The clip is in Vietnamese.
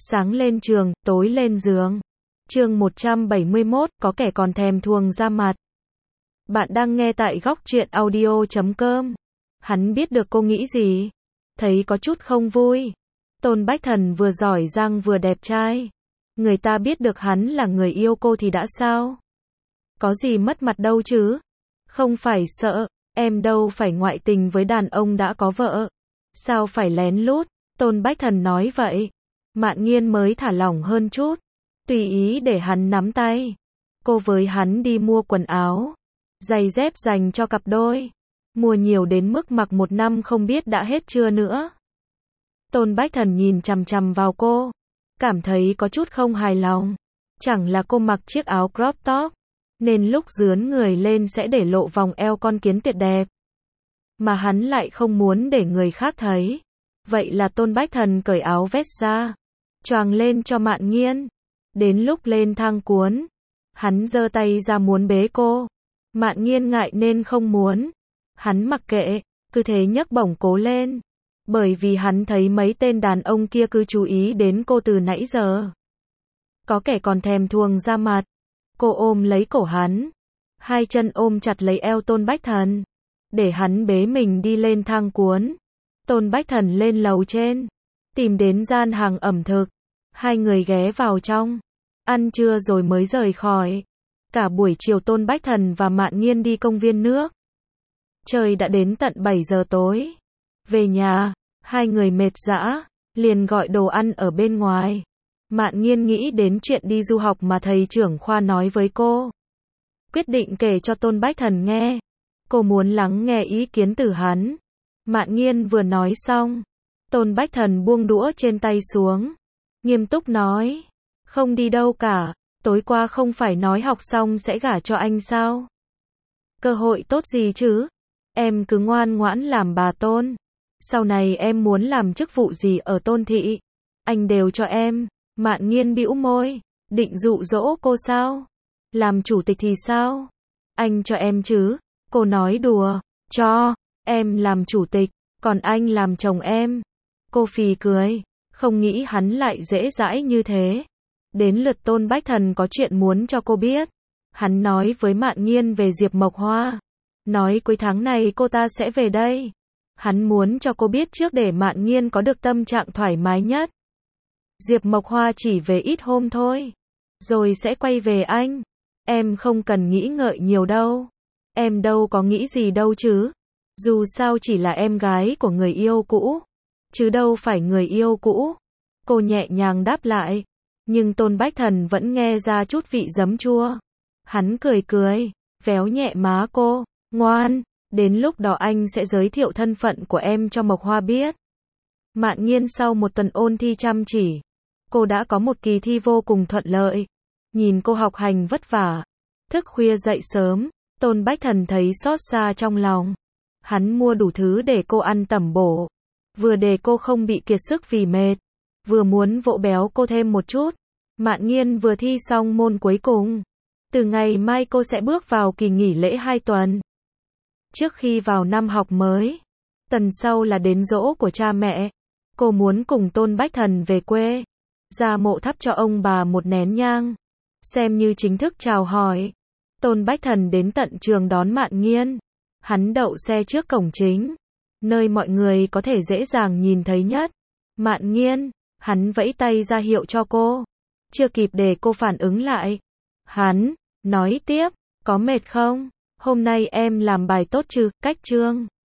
Sáng lên trường, tối lên giường. Chương 171, có kẻ còn thèm thuồng ra mặt. Bạn đang nghe tại góc truyện audio.com. Hắn biết được cô nghĩ gì. Thấy có chút không vui. Tôn Bách Thần vừa giỏi giang vừa đẹp trai. Người ta biết được hắn là người yêu cô thì đã sao? Có gì mất mặt đâu chứ? Không phải sợ, em đâu phải ngoại tình với đàn ông đã có vợ. Sao phải lén lút? Tôn Bách Thần nói vậy. Mạn Nghiên mới thả lỏng hơn chút. Tùy ý để hắn nắm tay. Cô với hắn đi mua quần áo, giày dép dành cho cặp đôi. Mua nhiều đến mức mặc một năm không biết đã hết chưa nữa. Tôn Bách Thần nhìn chằm chằm vào cô. Cảm thấy có chút không hài lòng. Chẳng là cô mặc chiếc áo crop top, nên lúc dướn người lên sẽ để lộ vòng eo con kiến tuyệt đẹp. Mà hắn lại không muốn để người khác thấy. Vậy là Tôn Bách Thần cởi áo vest ra, choàng lên cho Mạn Nghiên. Đến lúc lên thang cuốn, hắn giơ tay ra muốn bế cô. Mạn Nghiên ngại nên không muốn. Hắn mặc kệ, cứ thế nhấc bổng cố lên. Bởi vì hắn thấy mấy tên đàn ông kia cứ chú ý đến cô từ nãy giờ. Có kẻ còn thèm thuồng ra mặt. Cô ôm lấy cổ hắn, hai chân ôm chặt lấy eo Tôn Bách Thần, để hắn bế mình đi lên thang cuốn. Tôn Bách Thần lên lầu trên, tìm đến gian hàng ẩm thực. Hai người ghé vào trong, ăn trưa rồi mới rời khỏi. Cả buổi chiều Tôn Bách Thần và Mạn Nghiên đi công viên nước. Trời đã đến tận 7 giờ tối. Về nhà, hai người mệt dã, liền gọi đồ ăn ở bên ngoài. Mạn Nghiên nghĩ đến chuyện đi du học mà thầy trưởng khoa nói với cô. Quyết định kể cho Tôn Bách Thần nghe. Cô muốn lắng nghe ý kiến từ hắn. Mạn Nghiên vừa nói xong, Tôn Bách Thần buông đũa trên tay xuống, nghiêm túc nói, không đi đâu cả, tối qua không phải nói học xong sẽ gả cho anh sao? Cơ hội tốt gì chứ? Em cứ ngoan ngoãn làm bà Tôn. Sau này em muốn làm chức vụ gì ở Tôn thị, anh đều cho em. Mạn Nghiên bĩu môi, định dụ dỗ cô sao? Làm chủ tịch thì sao? Anh cho em chứ? Cô nói đùa, cho em làm chủ tịch, còn anh làm chồng em. Cô phì cười, không nghĩ hắn lại dễ dãi như thế. Đến lượt Tôn Bách Thần có chuyện muốn cho cô biết. Hắn nói với Mạn Nghiên về Diệp Mộc Hoa. Nói cuối tháng này cô ta sẽ về đây. Hắn muốn cho cô biết trước để Mạn Nghiên có được tâm trạng thoải mái nhất. Diệp Mộc Hoa chỉ về ít hôm thôi, rồi sẽ quay về anh. Em không cần nghĩ ngợi nhiều đâu. Em đâu có nghĩ gì đâu chứ. Dù sao chỉ là em gái của người yêu cũ, chứ đâu phải người yêu cũ. Cô nhẹ nhàng đáp lại. Nhưng Tôn Bách Thần vẫn nghe ra chút vị giấm chua. Hắn cười cười, véo nhẹ má cô. Ngoan, đến lúc đó anh sẽ giới thiệu thân phận của em cho Mộc Hoa biết. Mạn Nghiên sau một tuần ôn thi chăm chỉ, cô đã có một kỳ thi vô cùng thuận lợi. Nhìn cô học hành vất vả, thức khuya dậy sớm, Tôn Bách Thần thấy xót xa trong lòng. Hắn mua đủ thứ để cô ăn tẩm bổ, vừa để cô không bị kiệt sức vì mệt, vừa muốn vỗ béo cô thêm một chút. Mạn Nghiên vừa thi xong môn cuối cùng. Từ ngày mai cô sẽ bước vào kỳ nghỉ lễ 2 tuần. Trước khi vào năm học mới, tuần sau là đến giỗ của cha mẹ. Cô muốn cùng Tôn Bách Thần về quê, ra mộ thắp cho ông bà một nén nhang, xem như chính thức chào hỏi. Tôn Bách Thần đến tận trường đón Mạn Nghiên. Hắn đậu xe trước cổng chính, nơi mọi người có thể dễ dàng nhìn thấy nhất. Mạn Nghiên, hắn vẫy tay ra hiệu cho cô. Chưa kịp để cô phản ứng lại, hắn nói tiếp, có mệt không? Hôm nay em làm bài tốt chứ? Cách chương